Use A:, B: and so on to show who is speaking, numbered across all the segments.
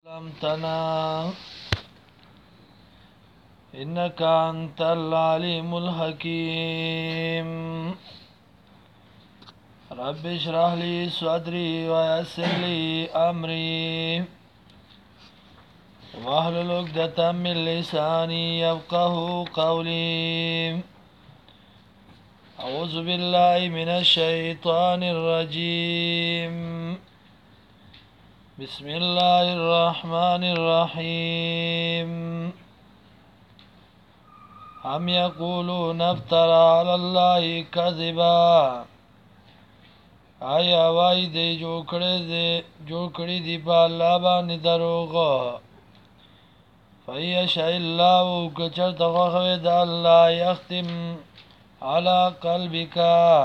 A: علمتنا إنك أنت العليم الحكيم رب اشرح لي صدري ويسر لي أمري واحلل عقدة من لساني يفقه قولي أعوذ بالله من الشيطان الرجيم بسم الله الرحمن الرحيم هم يقولون افترى على الله كذبا آیا وای دی جوړ کړی دی په الله باندې دروغ فیشاء الله کچرته خوښوي د الله یختم على قلبک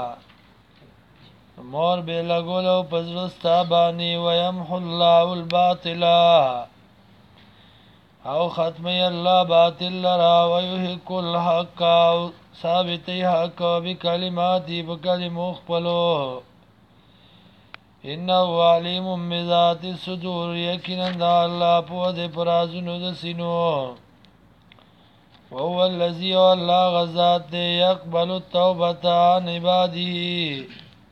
A: مور به لګولو پزړستا باندې ويمحو الله الباطل او ختمي الله باطل لرا ويحق الحق ثابتي حق بكلمات بكلمو خپلو انه عليم بذات الصدور يقينا الله په دې پرازونو د سينو وهو الذي الله غزاد يقبل التوبه عن عباده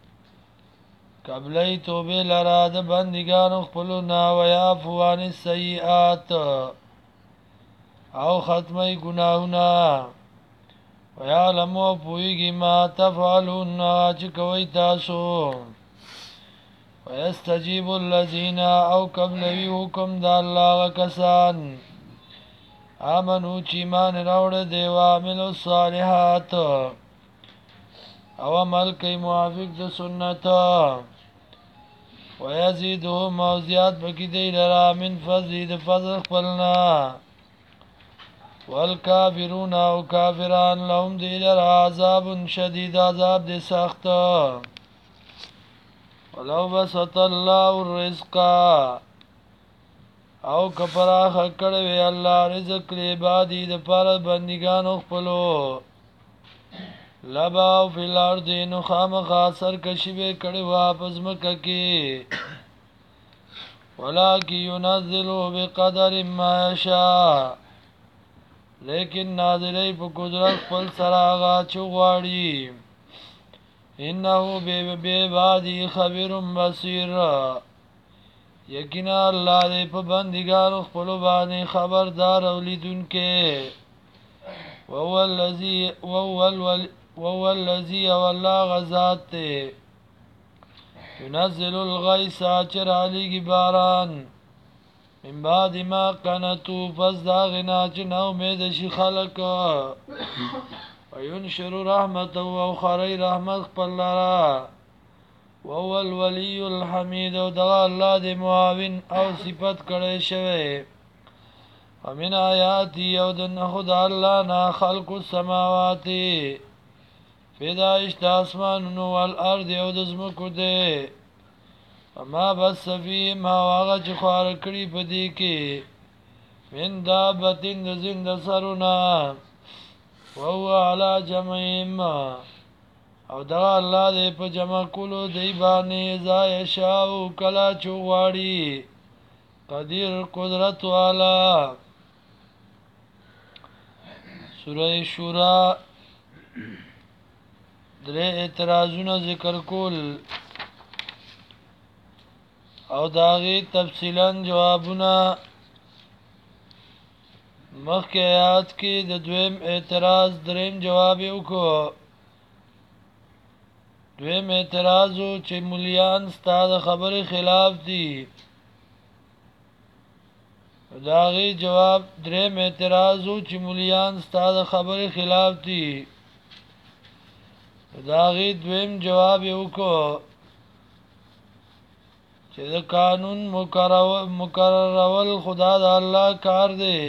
A: قبلی توبه لرا د بندگانو خپلونا ویعفو عن السیئات او ختمی گناهونا ویعلمو پویگی ما تفعلون چه کوي تاسو ویستجیب الذین او قبلوی حکم دا اللہ کسان آمنو چیمان روڑ دیو عملو الصالحات او عمل کئی موافق د سنت ويزيدهم موزيات بکی دی لرا من فضل د فضل خپلنا والکافرون او کافران لهم دی لرا عذاب شدید عذاب دی سخت ولو بسط الله الرزق او کپراخ کړوي الله رزق لعبادی د پر بندگانو خپلو لباو فی الارض نو خامخا سرکشی بے کڑی واپس مکہ کی ولیکی ینزلو بقدر ما یشا لیکن نازلی پا قدرت پل سراغا چغواری انہو بے بادی خبیر بصیر یقینا اللہ دے پا بندگان اخپلو بانی خبردار اولیدن کے وهو الذي والله غزات ينزل الغيث چر علی باران من بعد ما قنطوا فازداغنا چن امید شي خلق وينشر رحمته وخري رحمت خپلرا وهو الولي الحميد ودغ الله دې معاون او صفت کړي شوی ومن آیاتی او دن خدا اللہ نا خلق السماوات پیدایش دا اسمانونو والارض او دزمکو دے وما بس فی ما واغا چه خوار کری پدی کی من دابتن دزند سرونا وهو علا جمعیم او دا اللہ دے پا جمع کلو دی بانی ازا یشاو کلا چوغواری قدیر قدرت والا سورہ شورا درې اعتراضونه ذکر کول او داغي تفصیلا جوابونه مخکې آیات کې د دویم اعتراض دریم جواب وکړو دویم اعتراض چې مولیان ستاسو خبره خلاف دي داغي جواب دریم اعتراض چې مولیان ستاسو خبره خلاف دي داغی دویم جواب وکړو چې د قانون مقررول خدا د الله کار دی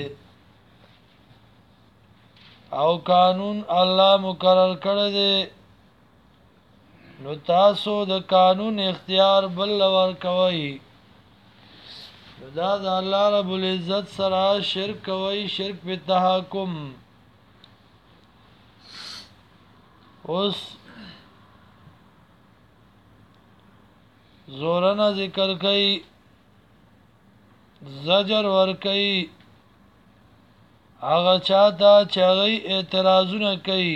A: او قانون الله مقرر کړی دی نو تاسو د قانون اختیار بل ور کوي دا د الله رب العزت سره شرک کوي شرک په تحکم اوس زورنا ذکر کئی زجر ورکي هغه چاته چې هغه اعتراضونه کوي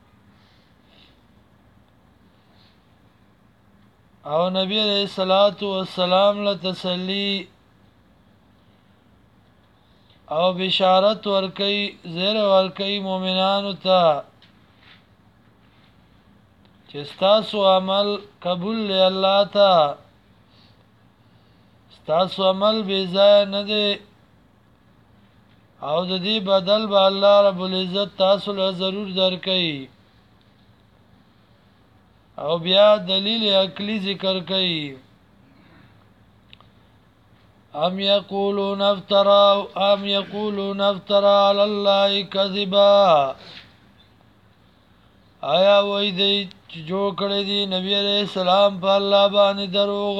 A: او نبی علیہ الصلوۃ والسلام له تسلی او بشارت ورکي زیر ورکي مؤمنانو ته چې ستاسو عمل قبول له الله ته ستاسو عمل بے ځای نه دی او د دې بدل به الله رب العزت تاسو له ضرور درکړي او بیا دلیل عقلی ذکر کوي ام یقولون افترا علی الله کذبا آیا وای دی چې جوړ کړی دی نبی علیہ السلام په الله باندې دروغ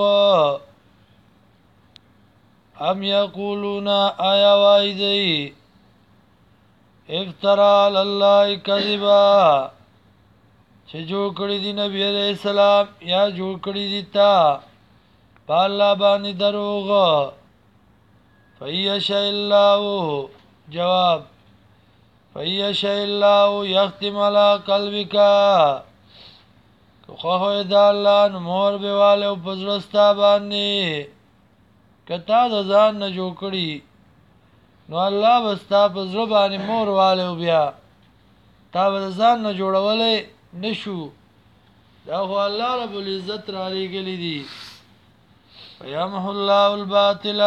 A: ام یقولون آیا وای دی افترا علی الله کذبا چې جوړ کړی دی نبی علیہ السلام یا جوړ کړی دی تا په الله باندې دروغ فیشاء الله جواب فیشاء الله یختم علی قلبک خو د الله نور به والو پزړستا باندې کتا د ځان نه جوړ کړی نو الله وستا پزړ باندې مور والو بیا تا د ځان نه جوړولې نشو دا خو الله رب العزت را لګلی دی فیمحو الله الباطل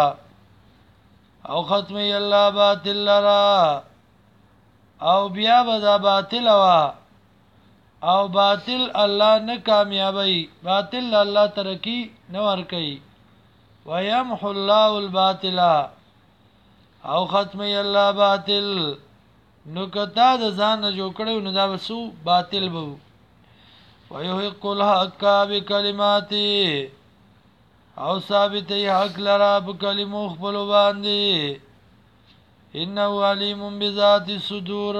A: او ختمی الله باطل لرا او بیا به دا باطل وا او باطل الله نه کامیابی باطل الله ترکی نه ور کوي ويمحو الله الباطل او ختمی الله باطل نو کتا د ځان جوړ کړو نو دا وسو باطل بو ويحق الحق بكلماته او ثابت حق لرا بکلمو خپل باندې انه علیم بذات الصدور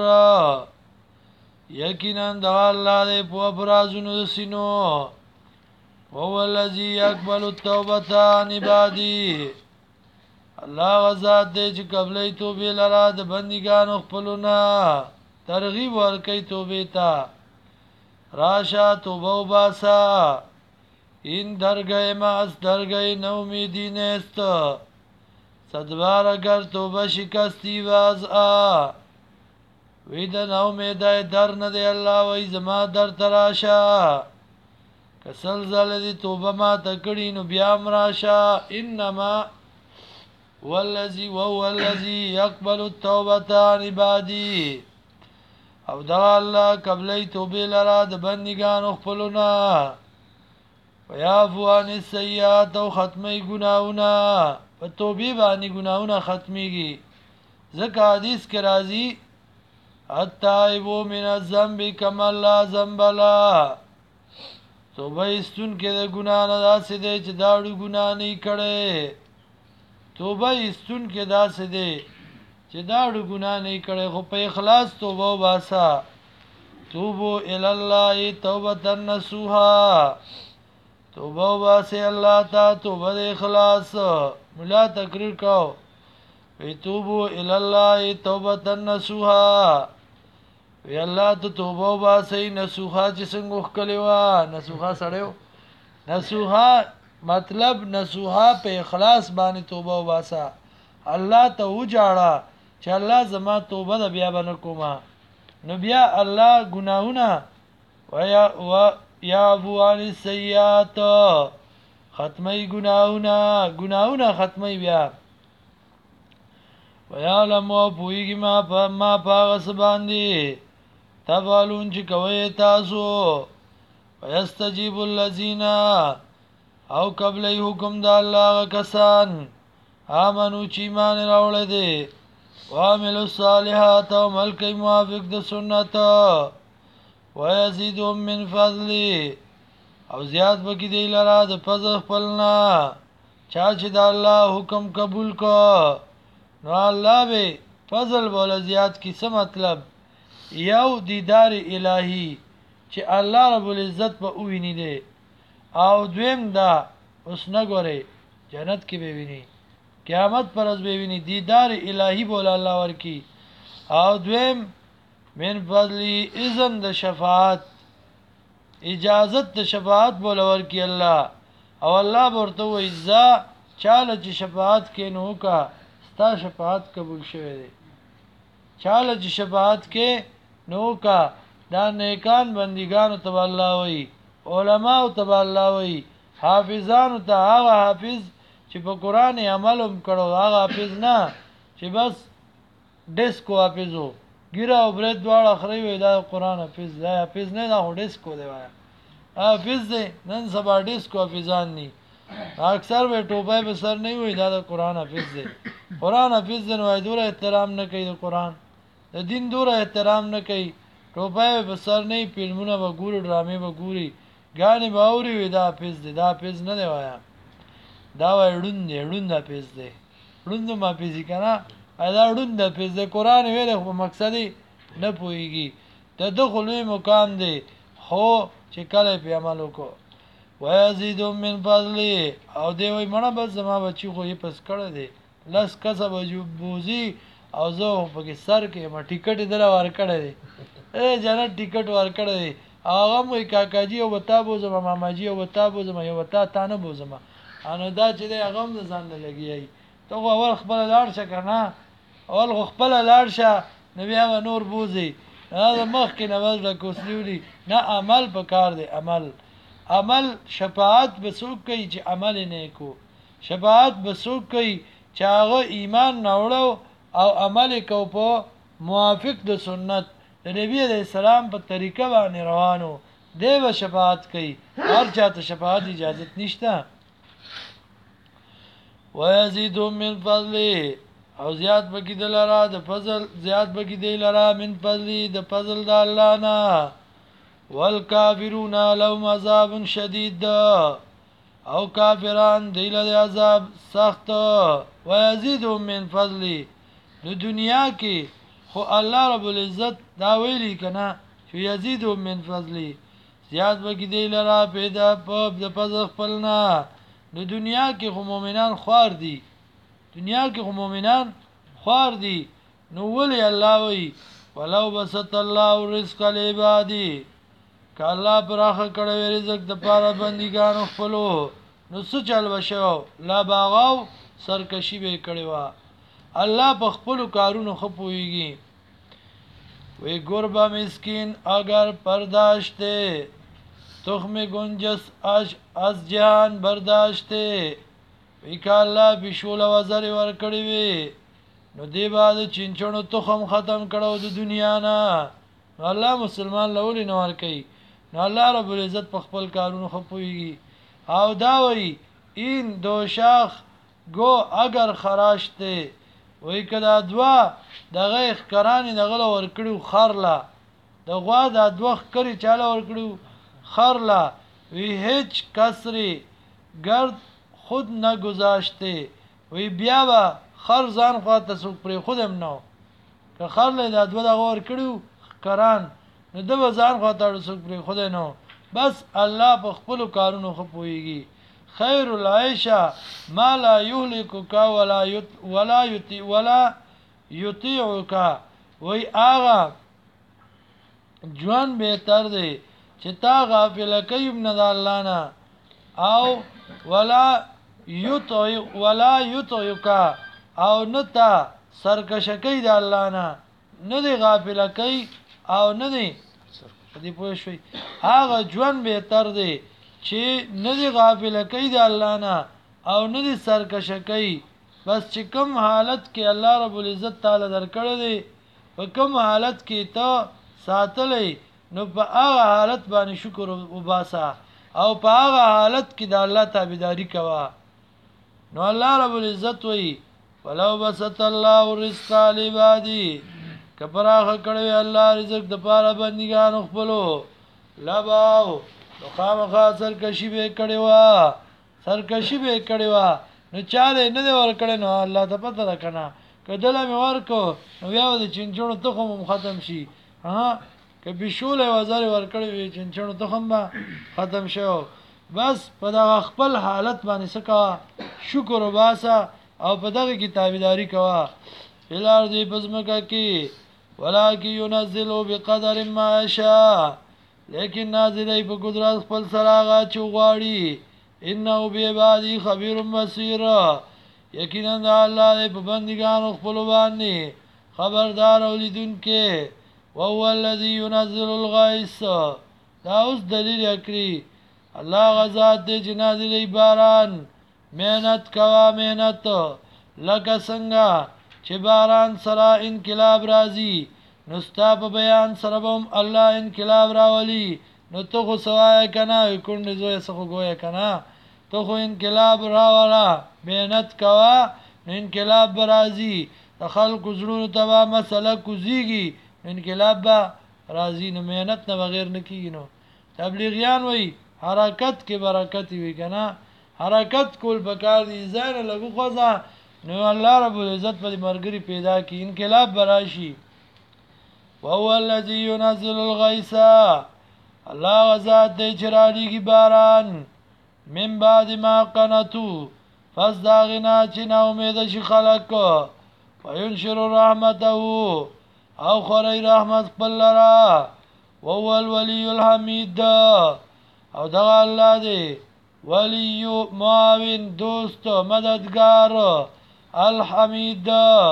A: یقینا دا الله دې په برازونو سينو هو الذي يقبل التوبه عن عبادي الله غزاد دې چې قبلې توبې لرا د بندګانو خپلونه ترغیب ورکې توبې ته راشه توبه وباسا این درگاه ما از درگاه نومیدی نیست صدبار اگر توبه شکستی وازعا وید نومیده در نده الله وی زما در تراشا کسل زلدی توبه ما تکڑی نو بیام راشا انما وهو الذي يقبل التوبه عن عبادي او دا الله قبلې توبې لرا د بندګانو خپلونه ويعفو عن السيئات او ختمي گناهونه په توبې باندې گناهونه ختميږي ځکه حدیث کې راځي التائب من الذنب كما لا ذنب له توبه استون کې د ګناه نه داسې دی چې داړو ګناه نه کړي توبه استون کې داسې دی چې داړو ګناه نه کړي خو په اخلاص توبه وباسا توبو الی الله توبه نصوحا توبه واسه الله تا توبه اخلاص ملا تقریر کو وی توبو الی الله توبه نصوحا وی الله ته توبه واسه نصوحا چې څنګه وکړي وا نصوحا سره نصوحا مطلب نصوحا په اخلاص باندې توبه واسه الله ته وجاړه چې الله زما توبه د بیا باندې کومه نو بیا الله ګناهونه و یا ابو علی السیئات ختمی گناهونه ختمی بیا ویعلم و پویگی ما پاغس باندی تفعلون چی کوئی تاسو ویستجیب اللذین او قبلی حکم دا اللہ کسان آمنو چی ایمان راوڑے دے وعملوا الصالحات او ملکی موافق د سنت ويزيدهم من فضلی او زیاد بکی دی لرا د فضل خپلنا چا چې د الله حکم قبول کو نو الله به فضل بوله زیاد کی څه مطلب یو دیدار الهی چې الله رب العزت په ویني دی او دویم دا اوس نه ګوري جنت کې به ویني قیامت پر از بویني دیدار الهی بول الله ورکی او دویم من فضلی اذن د شفاعت اجازت د شفاعت بول ورکی الله او الله ورته وای ځا چاله چې شفاعت کې نو کا ستا شفاعت قبول شوه دی چاله چې شفاعت کې نو کا دا نیکان بندگان ته الله وای علماء ته الله وای حافظان ته هغه حافظ چې په قران عمل هم کړو هغه حافظ نه چې بس ډیسکو حافظو ګیره او برید دواړه خري وي دا قران حافظ دا حافظ نه دا ډیسکو دی وای حافظ دی نن سبا ډیسکو حافظان ني اکثر به ټوپای به سر نه وي دا د قران حافظ دی قران حافظ دی نو دوره احترام نه کوي د قران د دین دوره احترام نه کوي ټوپای به سر نه فلمونه به ګوري ډرامې به ګوري غانې به اوري وي دا حافظ دی دا حافظ نه دی وایا دا وای ډوند حافظ دی ډوند ما پیږي کنه دا ډوند حافظ دی قران ویل خو مقصد نه پويږي ته د خلوی مقام دی خو چې کله په عمل وکړو ويزيد من فضله او دی وای مړه بس زما بچی خو یې پس کړه دی لس کسب بوزي او زه په کې سر کې ما ټیکټ دلا ور کړه دی جنت ټیکټ ور کړه دی هغه مې کاکاجی او وتا بوزم ماماجی او وتا بوزم یو وتا تانه بوزم انو دا چې دی هغه هم ځان نه لګیای ته اول خپل لاړ شه کنه اول خپل لاړ شه نو بیا نور بوزي دا مخ کې نواز د کوسلیولي نه عمل پکار دی عمل شفاعت بسوک کوي چې عمل نه کو شفاعت بسوک کوي چې هغه ایمان نوړو او عمل کو په موافق د سنت د نبی عليه السلام په طریقه باندې روانو دی به شفاعت کوي هر چاته شفاعت اجازه نشته ويزيد من فضله او زیات بکی دلرا د فضل زیات بکی دلرا من فضلی د فضل د الله نه والکافرون لهم عذاب شدید او کافران دیل د عذاب سخت ويزيد من فضلی د دنیا کې خو الله رب العزت دا ویلی کنه چې یزيد من فضلی زیات بکی دلرا پیدا په د فضل خپلنا د دنیا کې خو مؤمنان خوار دي دنیا کې خو مؤمنان خوار دي نو ولي الله وی ولو بسط الله الرزق لعبادي ک الله پراخه کړی رزق د پاره بندګانو خپلو نو څه چل وشو لا باغاو سرکشي به کړی وا الله په خپل کارونو خپويږي وی ګربا مسکین اگر پرداشته تخم گنجس از جهان برداشته وی که الله بشول وزر ورکړی وی نو دی بعد چنچونو تخم ختم کړو د دنیا نه الله مسلمان لولي نه ور کوي نو الله رب العزت په خپل کارونو خپويږي او دا وی این دو شاخ گو اگر خراشته وی کدا دوا دغه خکرانی دغه ور کړو خرلا دغه دا دوخ کری چاله ور کړو خرلا وی هیچ کسری گرد خود نه گذاشته وی بیا با خر ځان خواته سوق پر خودم نو که خر له دا دوه دغه ور کړو کران نو د ځان خواته سوق پر خود نو بس الله په خپل کارونو خپويږي خیر العيش ما لا يهلكك ولا يطيعك وی آغا جوان بهتر دی چې تا غافل کيم نه د الله نه او ولا يطيعك او نتا سرکشکی د الله نه دی غافل کوي او نه دی دې پوه شوي هغه ژوند بهتر دی چې نه دی غافل کوي د الله نه او نه دی سرکشکی بس چې کوم حالت کې الله رب العزت تعالی درکړی دی په کوم حالت کې ته ساتلې نو په هغه حالت باندې شکر وباسه او په هغه حالت کې د الله تابعداري کوه نو الله رب العزت وی ولو بسط الله الرزق لعبادي کپراخه کړی الله رزق د پاره بندګانو خپلو لباو نو خامخا سرکشي به کړی وا نو چاله نه دی ور کړی نو الله ته پته ده کنه کدله مې ورکو نو بیا د چنچونو تخم ختم شي ها که بشوله وزاري ور کړی وي چنچونو تخم به ختم شو بس په دا خپل حالت باندې سکا شکر وباسه او په دغه کتابداري کوا فلار دی پزمکه کې ولکه ينزل بقدر ما شاء لیکن نازلې په قدرت خپل سره هغه چوغاړي انه بعبادی خبير بصير یقینا الله په بندګانو خپل باندې خبردار اولیدونکې وهو الذي ينزل الغيث دا اوس دلیل اکری الله غزاد دې جنازلې باران مهنت کوا مهنت لکه څنګه چې باران سره انقلاب راځي نو ستا په بیان سره هم الله انقلاب راولي نو ته خو سوای کنه کونډې زوی څخه ګویا کنه ته خو انقلاب راولا مهنت کوا انقلاب برازي د خلکو زړونو ته مسله کوزيږي انقلاب به راځي نو مهنت نه بغیر نه کیږي نو تبلیغیان وای حرکت کې برکت وي کنه حرکت کول پکار دي ځان لګو خوځه نو الله رب العزت په مرګري پیدا کی انقلاب براشي وهو الذي ينزل الغيث الله غزاد دې چراليږي باران من بعد ما قنطوا فازداغنا چې نا امید شي خلق وينشر رحمته او خوري رحمت خپل لرا وهو الولي الحميد او دغه الله دی ولی معاون دوست مددگار الحمید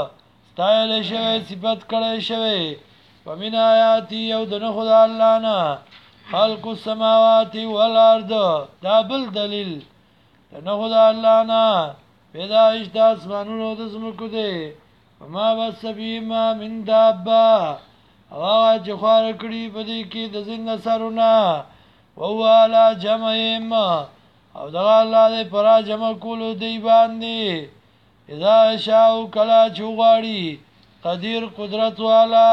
A: ستایل شوی صفت کړی شوی ومن آیاتی او دنه خدا الله نه خلق السماوات والارض دا بل دلیل دنه خدا الله نه پیدائش د اسمانونو د زمکو دی وما بس بهما من دابه هغه چې خوار کړي په دې کې د زنده سرونه وهو على جمعهم او دغه الله دې پرا جمع کولو دی باندې اذا شاء کلا چوغاړي قدیر قدرت والا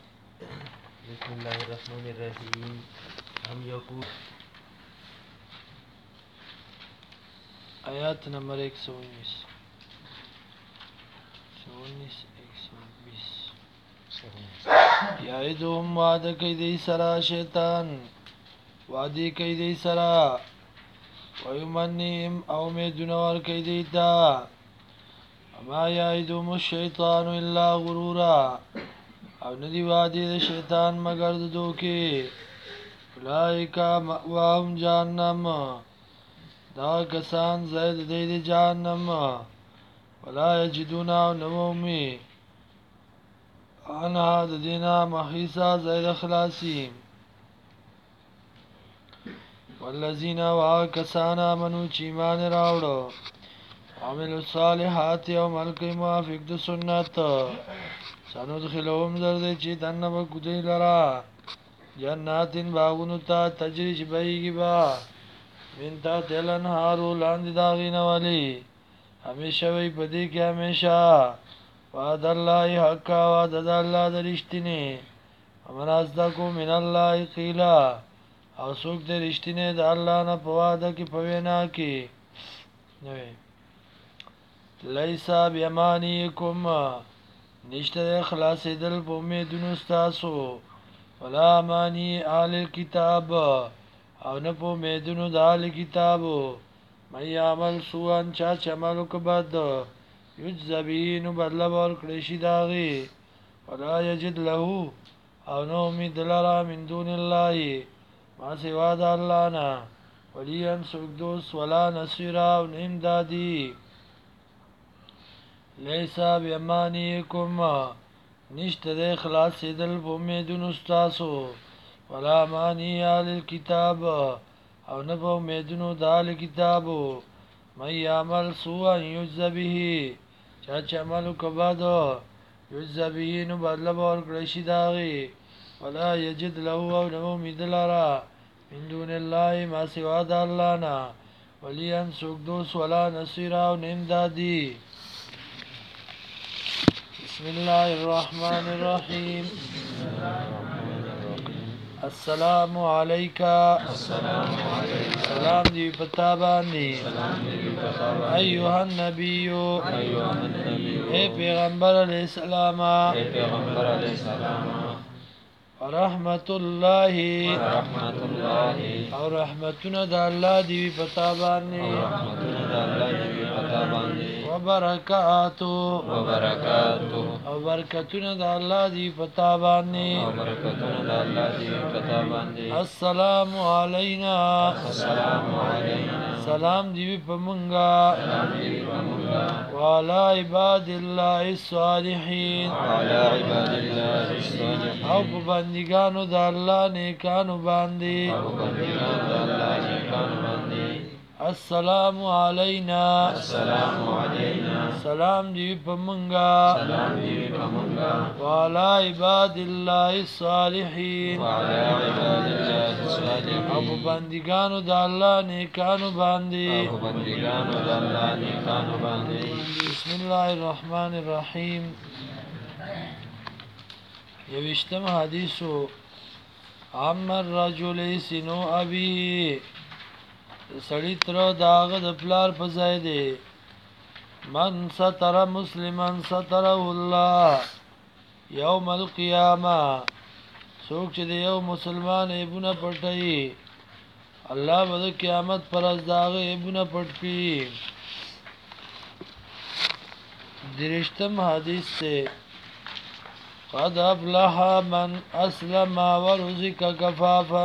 B: بسم الله الرحمن الرحیم هم یقول
A: آیات نمبر 119 یعیدهم وعده کوي دی سره شیطان وعده کوي دی سره ويمنيهم او میدونور کوي دی تا ما یعیدهم الشیطان الا غرورا او ندی وعده د شیطان مگر د دوکي اولئک مأواهم جهنم دا کسان زید دی جهنم ولا یجدون نومی انا د دینا محیصا زید خلاصی والذین واکسان آمنو چیمان راوڑو عملوا الصالحات او ملکی موافق د سنت سندخلهم زرد چی تنب کدی لرا جناتین باغونو تا تجریش بیگی با من تا تیلن هارو لاند داغین والی همیشه وی پدی که همیشه وعد الله حقا وعد الله درشتینی ومن اصدقو من الله قیلا او سوک درشتینی دا اللہ نا پواده کی پوینا کی نوی لیسا بیمانیکم نشتر اخلاصی دل پا امیدون استاسو ولا امانی آل کتاب او نپو امیدون دا آل کتابو من یعمل سوان چا چمالو کباد یجزبینو بدل بار کلیشی داغی ولا یجد لہو او نو امید لرا من دون اللہ ما سوا دا اللہ نا ولین سکدوس ولا نصیرا و امدادی لیسا بیمانیکم نشت دے خلاص دل پا امیدون استاسو ولا مانی آل الكتاب او نپا امیدونو دال کتابو من یعمل سوءا یجز بیهی چاچ عملو کبادو یجز بیهی نو بدل بار کرشی داغی ولا یجد لہو او نمو میدلارا من دون اللہ ما سوا دا اللہ نا ولین سکدوس ولا نصیرا و نمدادی بسم اللہ الرحمن الرحیم السلام علیکہ سلام دی پتا باندی ایوہ النبیو اے پیغمبر علیہ السلام ورحمت اللہ اور رحمتنا دا اللہ دی پتا باندی وبرکاتو او برکتونه د الله دی پتا باندې السلام علینا سلام دی په مونږه وعلى عباد الله الصالحين او په بندګانو د الله نیکانو باندې السلام علینا سلام دی په مونږه وعلى عباد الله الصالحين او په بندګانو د الله نیکانو باندې بسم الله الرحمن الرحیم یوشتم حدیثو عمر رجل سنو ابي سړی تر داغه د پلار په ځای دی من ستر مسلمان ستره الله یوم القیامه څوک چې د یو مسلمان ایبونه پټي الله به د قیامت پر ورځ داغه ایبونه پټ کړي درشتم حدیث سے قد افلح من اسلم ورزق کفافا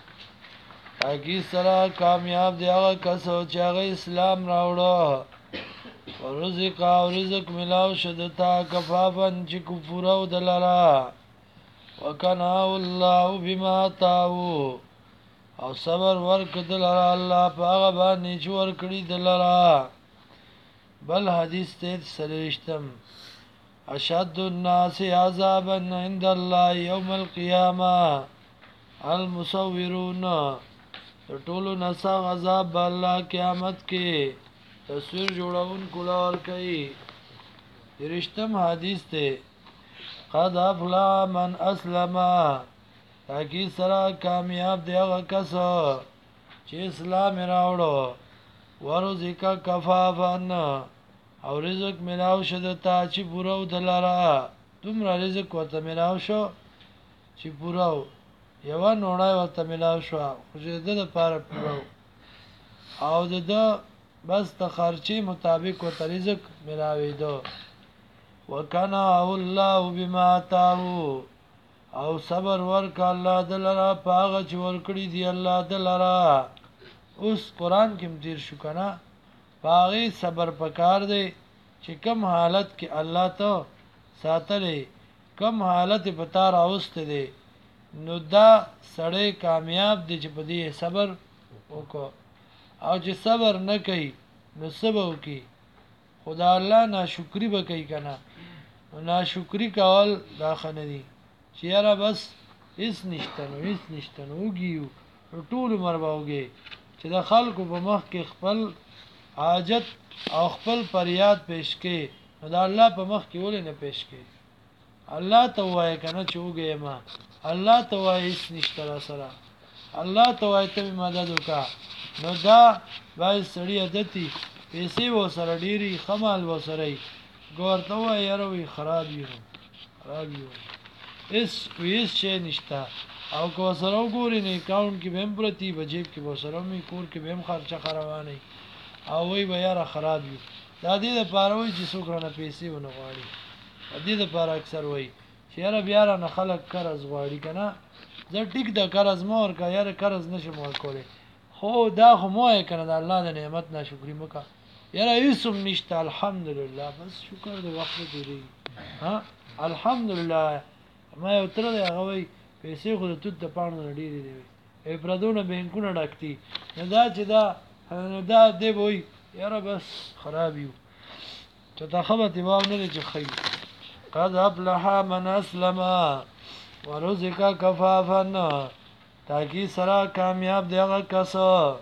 A: اکی سرا کامیاب دی هغه کس چې هغه اسلام راوړو ورزق او رزق ملاو شدتا کفافن چې کفر او دلرا وکنا الله بما تاو او صبر ورک دلرا الله پاغه باندې چې ور کړی دلرا بل حدیث ته سرشتم اشد الناس عذابا عند الله يوم القيامه المصورون ټولو نسا عذاب الله قیامت کې تصویر جوړون کولار کوي درشتم حدیث ته قد افلح من اسلم تاکي سره کامیاب دی هغه کس چې اسلام راوړو ورزق کفافن او رزق ملاو شدتا چې پورو دلارا دومره رزق ورته ملاو شو چې پورو یو نوړای ورته ملاو شو خو د لپاره پورو او د بس د خرچي مطابق ورته رزق ملاوي دو وکنا الله بما تاو او صبر ورک الله دلرا پاغه چې ورکړي دی الله دلرا اوس قران کې مدیر شو کنه پاغه صبر پکار دی چې کم حالت کې الله ته ساتلې کم حالت په تار اوست دی نو دا سړی کامیاب دی چې په دې صبر وکړو او چې صبر نه کوي نو صبر وکي خدا الله ناشکری به کوي کنه ناشکری کول دا خنه دي چې یاره بس هیڅ نشته نو وګیو ټول مرباوږي چې د خلکو په مخ کې خپل حاجت او خپل فریاد پیش کړي نو دا الله په مخ کې ولې نه پیش کړي الله ته وایي کنه چې وګې ما الله ته وایي هیڅ نشته را سره الله ته وایي ته مدد وکا نو دا وای سړی عادتي پیسې و سره ډيري خمال و سره ګورته وایي یاره وی خراب یو اس شي نشته او کو سره وګوري نه اکاونټ کې به پرتی بجیب کې و سره می کور کې به خرچه خروانه او وی به یاره خراب یو دا دې لپاره وای چې څوک نه پیسې ونه غواړي دې لپاره اکثر وای چې یاره بیا نه خلک قرض غواړي کنه زه ټیک د قرض مور کا یاره قرض نشم ورکولې خو دا خو مو کنه د الله د نعمت ناشکری مکه یاره هیڅم نشته الحمدلله بس شکر د وخت دی ها الحمدلله ما یو تر دی هغه وای پیسې خو د توت د پاڼو ډېرې دی ای پردونه بینکونه ډکتی نه دا چې دا دی وای یاره بس خراب یو چې دا خبره دی واو نه چې خی قد افلح من اسلم ورزق کفافا تاکي سره کامیاب دی هغه کس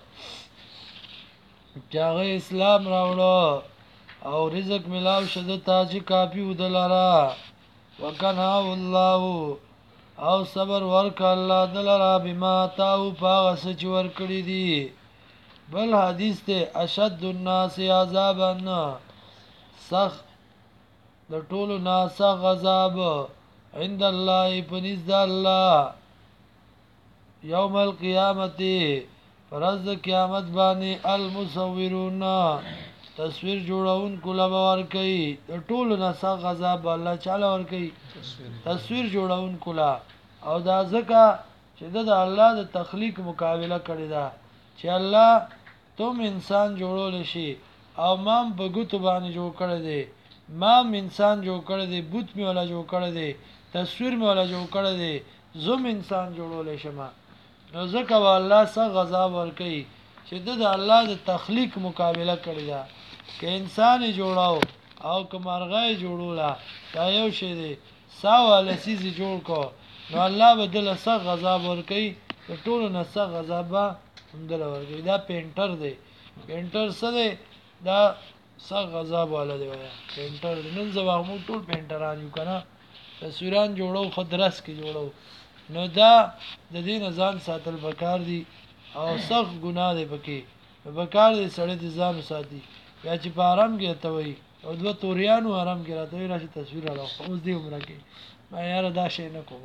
A: چې هغه اسلام راوړو او رزق ملاو شد تاج کافی ودلرا وکنا الله او صبر ورک الله دلرا بما تاو پاغس چې ور کړی دی بل حدیث ته اشد الناس عذابا سخ د ټولو ناس غضب عند الله پنځ الله یوم القیامت فرض قیامت باندې المصورون تصویر جوړونکو له به ورکوي د ټولو نه سخت عذاب به الله چاله ورکوي تصویر جوړونکو له او دا ځکه چې د الله د تخلیق مقابله کړې ده چې الله تم انسان جوړول شي او مام په ګوتو باندې جوړ کړی دی مام انسان جوړ کړی دی بوت می ولا جوړ کړی دی تصویر می ولا جوړ کړی دی زم انسان جوړول شم نو ځکه الله سخت عذاب ورکوي چې د الله د تخلیق مقابله کړی ده که انسان جوړاو او که مرغه جوړولا دا یو شی دی ساو لسیز جوړ کو نو الله بدل سخت عذاب ورکوي د ټولو نه سخت عذاب هم دل ورکوي دا پینټر دی پینټر څه دی دا سخت عذاب والا دی ویا پینټر نن زما موږ ټول پینټران یو کنه تصویران جوړو خدرس کې جوړو نو دا د دې ځان ساتل پکار دي او سخت ګناه دی پکې پکار دي سړی د ځان ساتي یا چې په آرام کې ته وي او دوه توریانو آرام کې راته راشي تصویر راو اوس دې عمره کې ما یار دا شی نه کوم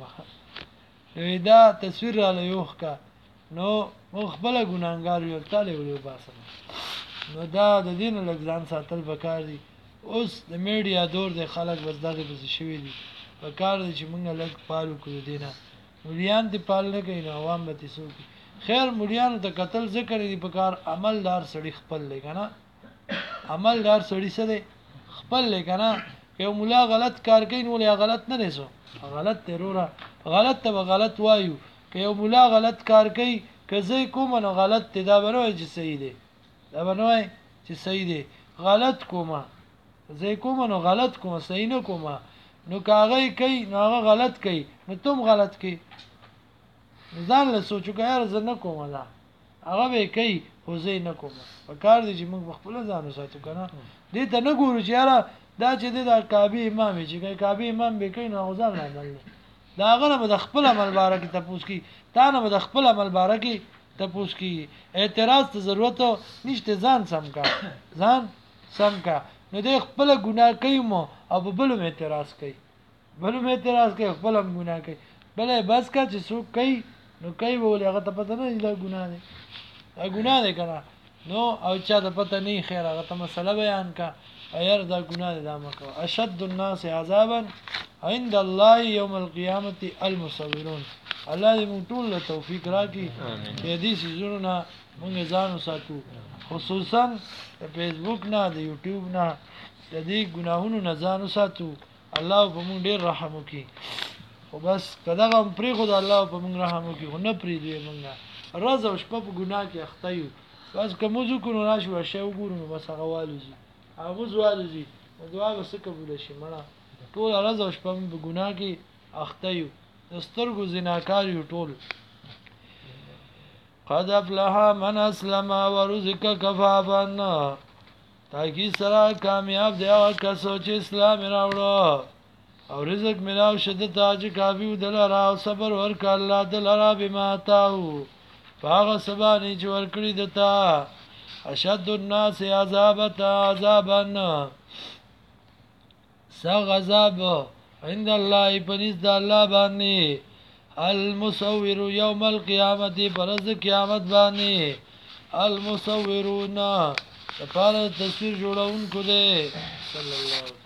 A: دا تصویر را لوخ کا نو خپل ګناګار یو تعالی ولې باسم نو دا د دین لګزان ساتل پکار دي اوس د میډیا دور د خلک بس دغه بس شوی دي پکار دي چې موږ لګ پالو کړو دینه مليان دي پال نه کوي نو عوام به تاسو خیر مليان ته قتل ذکر دي پکار عملدار سړي خپل لګنه عملدار سړي سره خپل لګنه یو مولا غلط کار کوي نو له غلط نه رسو غلط ترورا غلط ته غلط وایو که یو مولا غلط کار کوي که زه کوم نو غلط دا بنوي چې صحیح دی دا بنوي چې صحیح دی غلط کومه زه کوم نو غلط کوم صحیح نه کومه نو کاغی کوي نو هغه غلط کوي نو تم غلط کوي ځان له سوچو که یار زه نه کوم دا هغه به کوي خو زه نه کوم په کار دی چې موږ خپل ځان وساتو کنه دې ته نه ګورو چې یاره دا چې د کعبه امام چې کعبه امام به کوي نو ځان نه عمل دا هغه نه د خپل عمل باره کې تپوس کی تا نه د خپل عمل باره کې تپوس کی اعتراض ته ضرورت نشته ځان سم کا نو د خپل ګناه کوي مو او بل مې اعتراض کوي خپل هم ګناه کوي بلې بس کا چې څوک کوي نو کوي ولې هغه ته پته نه دی ګناه دی ګناه دی کنه نو او چا ته پته نه خیر هغه ته مسله بیان کا ایر دا ګناه دی دا مکو اشد الناس عذابا عند الله يوم القيامه المصورون الله دې موږ ټول له توفیق راکړي چې دې سيزونه موږ ځان وساتو خصوصا فیسبوک نه د یوټیوب نه د دې ګناهونو نه ځان وساتو الله په موږ ډېر رحم وکړي خو بس کدا غم پری خو د الله په موږ رحم وکړي خو نه پری دی موږ راز او شپه په ګناه کې اخته یو بس کوم ځو کو راشو شی وګورو بس هغه والوزي هغه زوالوزي دعا بس قبول شي مړه ټول راز او شپه په ګناه کې اخته یو دسترګو زناکار یو ټول قد افلح من اسلم ورزق كفافا تاکي سره کامیاب دی او کسو چې اسلام راوړو او رزق ملاو شد تاج کافی دلرا او صبر ورک الله دلرا بما تاو فاغ سبانی چې ورکړي دتا اشد الناس عذابا سغ عذاب عند الله پنځ د الله باندې المصور يوم القيامه پرز قیامت باندې المصورون لپاره تصویر جوړون کو دے صلی الله